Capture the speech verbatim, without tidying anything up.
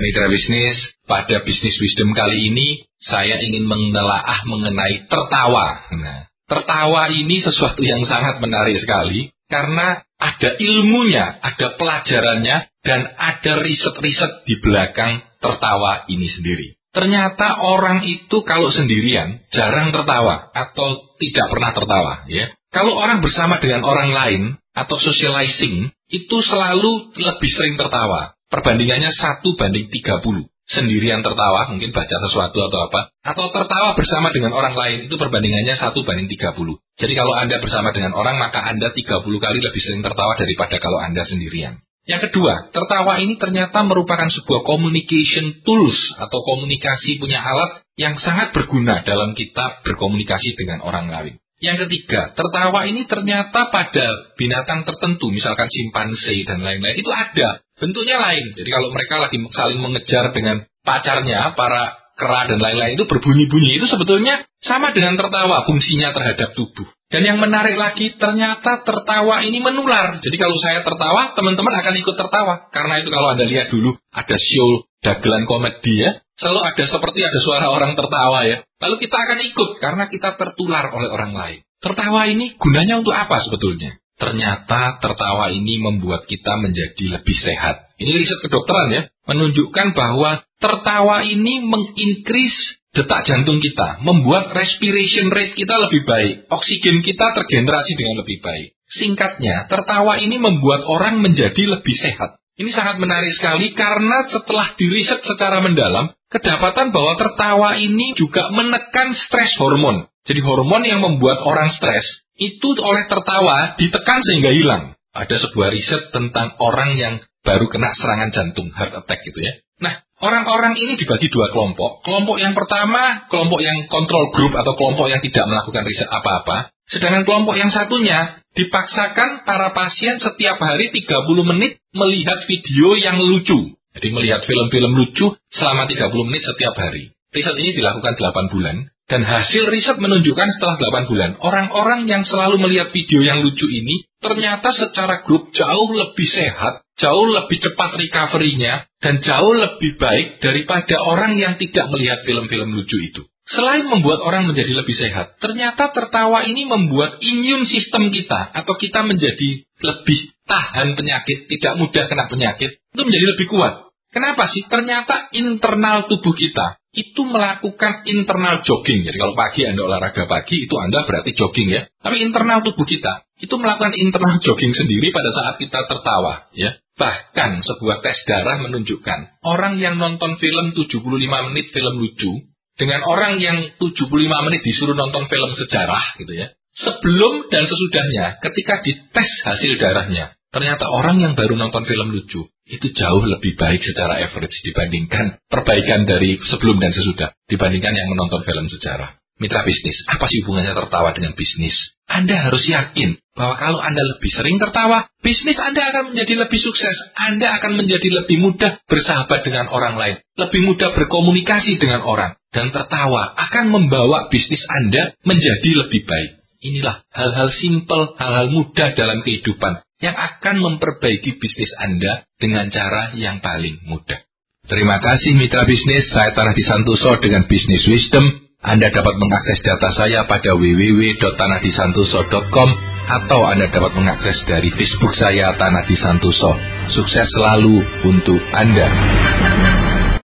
Mitra bisnis, pada bisnis wisdom kali ini saya ingin menelaah mengenai tertawa. Nah, tertawa ini sesuatu yang sangat menarik sekali karena ada ilmunya, ada pelajarannya, dan ada riset-riset di belakang tertawa ini sendiri. Ternyata orang itu kalau sendirian jarang tertawa atau tidak pernah tertawa, ya. Kalau orang bersama dengan orang lain atau socializing itu selalu lebih sering tertawa. Perbandingannya satu banding tiga puluh. Sendirian tertawa, mungkin baca sesuatu atau apa. Atau tertawa bersama dengan orang lain, itu perbandingannya satu banding tiga puluh. Jadi kalau Anda bersama dengan orang, maka Anda tiga puluh kali lebih sering tertawa daripada kalau Anda sendirian. Yang kedua, tertawa ini ternyata merupakan sebuah communication tools atau komunikasi punya alat yang sangat berguna dalam kita berkomunikasi dengan orang lain. Yang ketiga, tertawa ini ternyata pada binatang tertentu, misalkan simpanse dan lain-lain, itu ada. Bentuknya lain. Jadi kalau mereka lagi saling mengejar dengan pacarnya, para kera dan lain-lain itu berbunyi-bunyi, itu sebetulnya sama dengan tertawa fungsinya terhadap tubuh. Dan yang menarik lagi, ternyata tertawa ini menular. Jadi kalau saya tertawa, teman-teman akan ikut tertawa. Karena itu kalau Anda lihat dulu, ada show dagelan komedi ya, selalu ada seperti ada suara orang tertawa ya. Lalu kita akan ikut karena kita tertular oleh orang lain. Tertawa ini gunanya untuk apa sebetulnya? Ternyata tertawa ini membuat kita menjadi lebih sehat. Ini riset kedokteran ya, menunjukkan bahwa tertawa ini mengincrease detak jantung kita, membuat respiration rate kita lebih baik, oksigen kita tergenerasi dengan lebih baik. Singkatnya, tertawa ini membuat orang menjadi lebih sehat. Ini sangat menarik sekali karena setelah diriset secara mendalam, kedapatan bahwa tertawa ini juga menekan stres hormon. Jadi hormon yang membuat orang stres, itu oleh tertawa ditekan sehingga hilang. Ada sebuah riset tentang orang yang baru kena serangan jantung, heart attack gitu ya. Nah, orang-orang ini dibagi dua kelompok. Kelompok yang pertama, kelompok yang control group atau kelompok yang tidak melakukan riset apa-apa. Sedangkan kelompok yang satunya, dipaksakan para pasien setiap hari tiga puluh menit melihat video yang lucu. Jadi melihat film-film lucu selama tiga puluh menit setiap hari. Riset ini dilakukan delapan bulan. Dan hasil riset menunjukkan setelah delapan bulan, orang-orang yang selalu melihat video yang lucu ini, ternyata secara grup jauh lebih sehat, jauh lebih cepat recovery-nya, dan jauh lebih baik daripada orang yang tidak melihat film-film lucu itu. Selain membuat orang menjadi lebih sehat, ternyata tertawa ini membuat immune system kita, atau kita menjadi lebih tahan penyakit, tidak mudah kena penyakit, itu menjadi lebih kuat. Kenapa sih? Ternyata internal tubuh kita itu melakukan internal jogging. Jadi kalau pagi Anda olahraga pagi, itu Anda berarti jogging ya. Tapi internal tubuh kita itu melakukan internal jogging sendiri pada saat kita tertawa ya. Bahkan sebuah tes darah menunjukkan orang yang nonton film tujuh puluh lima menit film lucu dengan orang yang tujuh puluh lima menit disuruh nonton film sejarah gitu ya. Sebelum dan sesudahnya ketika dites hasil darahnya, ternyata orang yang baru nonton film lucu itu jauh lebih baik secara average dibandingkan perbaikan dari sebelum dan sesudah dibandingkan yang menonton film sejarah. Mitra bisnis, apa sih hubungannya tertawa dengan bisnis? Anda harus yakin bahwa kalau Anda lebih sering tertawa, bisnis Anda akan menjadi lebih sukses. Anda akan menjadi lebih mudah bersahabat dengan orang lain, lebih mudah berkomunikasi dengan orang, dan tertawa akan membawa bisnis Anda menjadi lebih baik. Inilah hal-hal simpel, hal-hal mudah dalam kehidupan yang akan memperbaiki bisnis Anda dengan cara yang paling mudah. Terima kasih mitra bisnis, saya Tanah Disantoso dengan Business Wisdom. Anda dapat mengakses data saya pada w w w titik tanah disantoso titik com atau Anda dapat mengakses dari Facebook saya Tanah Disantoso. Sukses selalu untuk Anda.